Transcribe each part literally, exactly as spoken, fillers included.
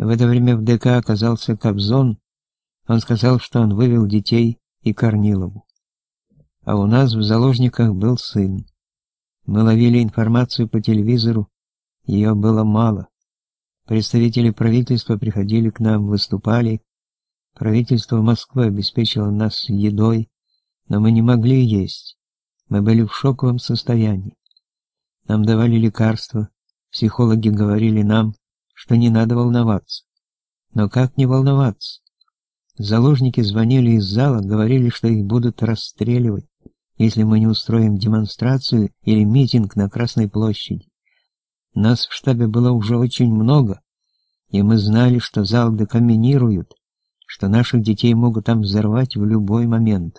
В это время в ДК оказался Кобзон. Он сказал, что он вывел детей и Корнилову. А у нас в заложниках был сын. Мы ловили информацию по телевизору, ее было мало. Представители правительства приходили к нам, выступали. Правительство Москвы обеспечило нас едой, но мы не могли есть. Мы были в шоковом состоянии. Нам давали лекарства, психологи говорили нам, что не надо волноваться. Но как не волноваться? Заложники звонили из зала, говорили, что их будут расстреливать, если мы не устроим демонстрацию или митинг на Красной площади. Нас в штабе было уже очень много, и мы знали, что зал декаминируют, что наших детей могут там взорвать в любой момент.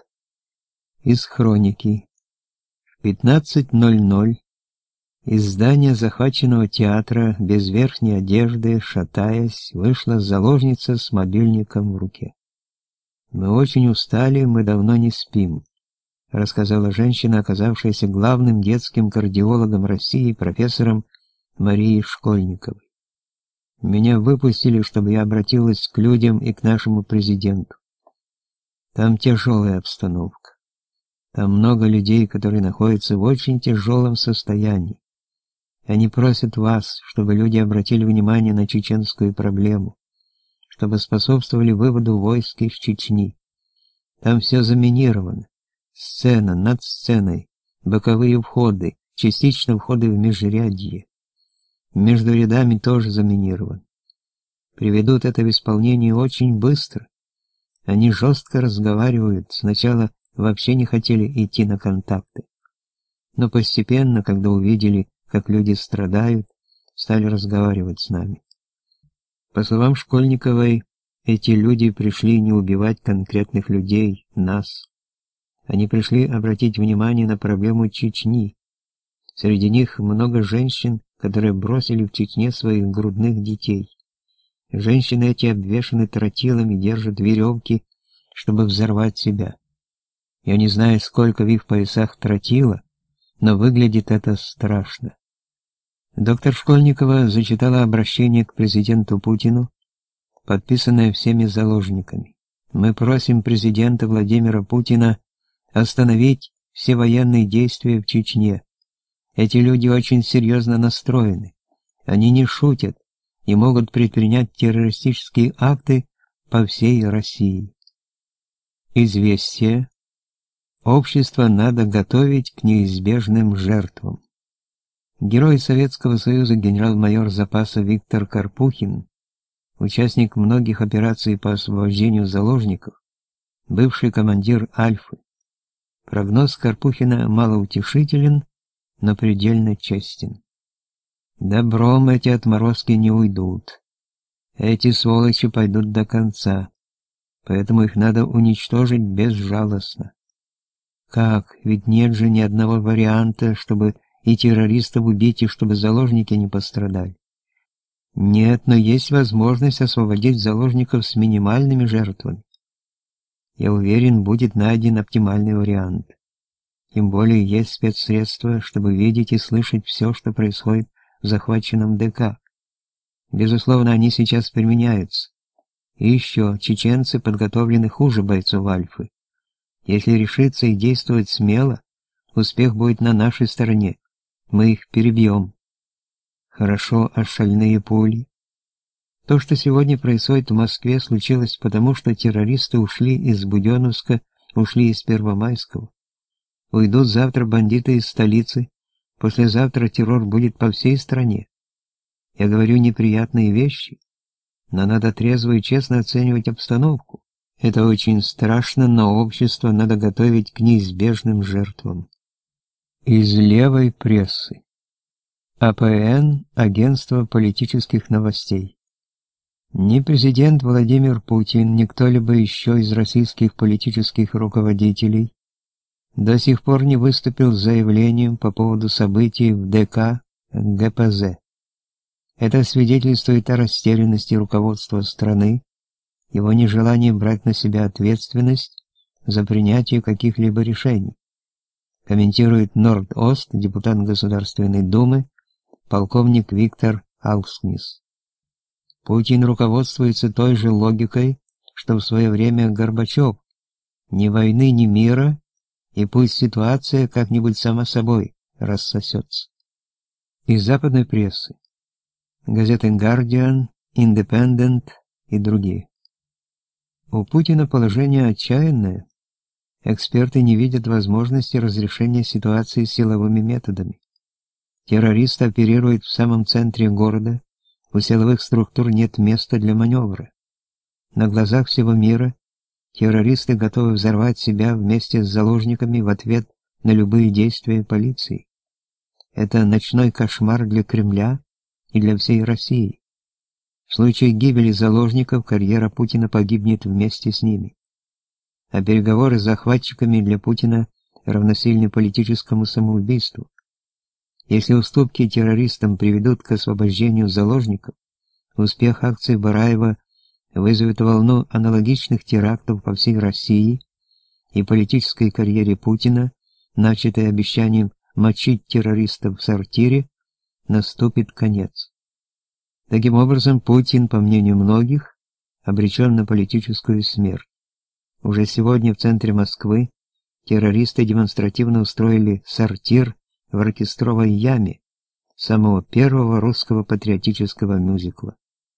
Из хроники. В пятнадцать ноль ноль из здания захваченного театра без верхней одежды, шатаясь, вышла заложница с мобильником в руке. «Мы очень устали, мы давно не спим», — рассказала женщина, оказавшаяся главным детским кардиологом России, профессором Марией Школьниковой. «Меня выпустили, чтобы я обратилась к людям и к нашему президенту. Там тяжелая обстановка. Там много людей, которые находятся в очень тяжелом состоянии. Они просят вас, чтобы люди обратили внимание на чеченскую проблему, чтобы способствовали выводу войск из Чечни. Там все заминировано. Сцена над сценой, боковые входы, частично входы в межрядье. Между рядами тоже заминирован. Приведут это в исполнение очень быстро. Они жестко разговаривают, сначала вообще не хотели идти на контакты. Но постепенно, когда увидели, как люди страдают, стали разговаривать с нами. По словам Школьниковой, эти люди пришли не убивать конкретных людей, нас. Они пришли обратить внимание на проблему Чечни. Среди них много женщин, которые бросили в Чечне своих грудных детей. Женщины эти обвешаны тротилами, держат веревки, чтобы взорвать себя. Я не знаю, сколько в их поясах тротила, но выглядит это страшно. Доктор Школьникова зачитала обращение к президенту Путину, подписанное всеми заложниками. Мы просим президента Владимира Путина остановить все военные действия в Чечне. Эти люди очень серьезно настроены. Они не шутят и могут предпринять террористические акты по всей России. Известие. Общество надо готовить к неизбежным жертвам. Герой Советского Союза генерал-майор запаса Виктор Карпухин, участник многих операций по освобождению заложников, бывший командир Альфы. Прогноз Карпухина малоутешителен, но предельно честен. Добром эти отморозки не уйдут. Эти сволочи пойдут до конца, поэтому их надо уничтожить безжалостно. Как? Ведь нет же ни одного варианта, чтобы и террористов убить, и чтобы заложники не пострадали. Нет, но есть возможность освободить заложников с минимальными жертвами. Я уверен, будет найден оптимальный вариант. Тем более есть спецсредства, чтобы видеть и слышать все, что происходит в захваченном ДК. Безусловно, они сейчас применяются. И еще, чеченцы подготовлены хуже бойцов Альфы. Если решиться и действовать смело, успех будет на нашей стороне. Мы их перебьем. Хорошо, а шальные пули? То, что сегодня происходит в Москве, случилось потому, что террористы ушли из Буденновска, ушли из Первомайского. Уйдут завтра бандиты из столицы, послезавтра террор будет по всей стране. Я говорю неприятные вещи, но надо трезво и честно оценивать обстановку. Это очень страшно, но общество надо готовить к неизбежным жертвам. Из левой прессы. АПН, агентство политических новостей. Ни президент Владимир Путин, ни кто-либо еще из российских политических руководителей до сих пор не выступил с заявлением по поводу событий в ДК ГПЗ. Это свидетельствует о растерянности руководства страны, его нежелании брать на себя ответственность за принятие каких-либо решений. Комментирует Норд-Ост, депутат Государственной Думы, полковник Виктор Аускнис. Путин руководствуется той же логикой, что в свое время Горбачев. Ни войны, ни мира, и пусть ситуация как-нибудь сама собой рассосется. Из западной прессы. Газеты «Гардиан», «Индепендент» и другие. У Путина положение отчаянное. Эксперты не видят возможности разрешения ситуации силовыми методами. Террористы оперируют в самом центре города, у силовых структур нет места для маневра. На глазах всего мира террористы готовы взорвать себя вместе с заложниками в ответ на любые действия полиции. Это ночной кошмар для Кремля и для всей России. В случае гибели заложников карьера Путина погибнет вместе с ними. А переговоры с захватчиками для Путина равносильны политическому самоубийству. Если уступки террористам приведут к освобождению заложников, успех акции Бараева вызовет волну аналогичных терактов по всей России, и политической карьере Путина, начатой обещанием мочить террористов в сортире, наступит конец. Таким образом, Путин, по мнению многих, обречен на политическую смерть. Уже сегодня в центре Москвы террористы демонстративно устроили сортир в оркестровой яме самого первого русского патриотического мюзикла.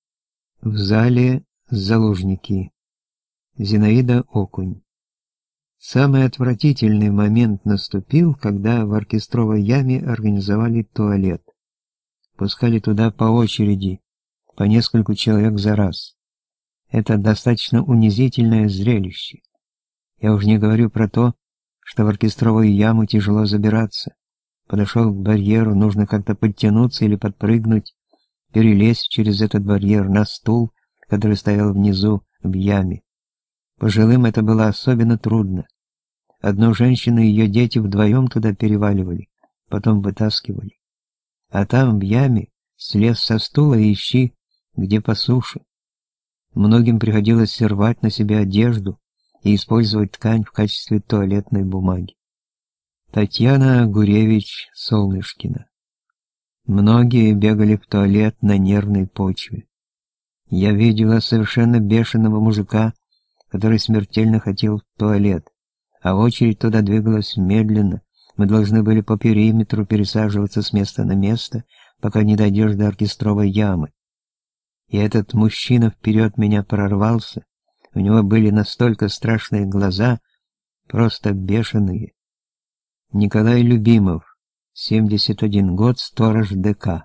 В зале заложники. Зинаида Окунь. Самый отвратительный момент наступил, когда в оркестровой яме организовали туалет. Пускали туда по очереди, по нескольку человек за раз. Это достаточно унизительное зрелище. Я уж не говорю про то, что в оркестровую яму тяжело забираться. Подошел к барьеру, нужно как-то подтянуться или подпрыгнуть, перелезть через этот барьер на стул, который стоял внизу в яме. Пожилым это было особенно трудно. Одну женщину и ее дети вдвоем туда переваливали, потом вытаскивали. А там, в яме, слез со стула и ищи, где по суше. Многим приходилось рвать на себе одежду и использовать ткань в качестве туалетной бумаги. Татьяна Гуревич-Солнышкина. Многие бегали в туалет на нервной почве. Я видела совершенно бешеного мужика, который смертельно хотел в туалет, а очередь туда двигалась медленно. Мы должны были по периметру пересаживаться с места на место, пока не дойдешь до оркестровой ямы. И этот мужчина вперед меня прорвался, у него были настолько страшные глаза, просто бешеные. Николай Любимов, семьдесят один год, сторож ДК.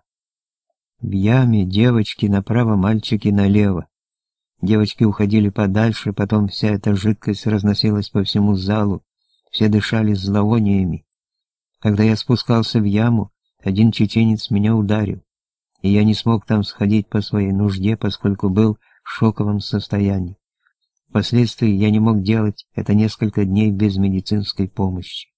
В яме девочки направо, мальчики налево. Девочки уходили подальше, потом вся эта жидкость разносилась по всему залу, все дышали зловониями. Когда я спускался в яму, один чеченец меня ударил, и я не смог там сходить по своей нужде, поскольку был в шоковом состоянии. Впоследствии я не мог делать это несколько дней без медицинской помощи.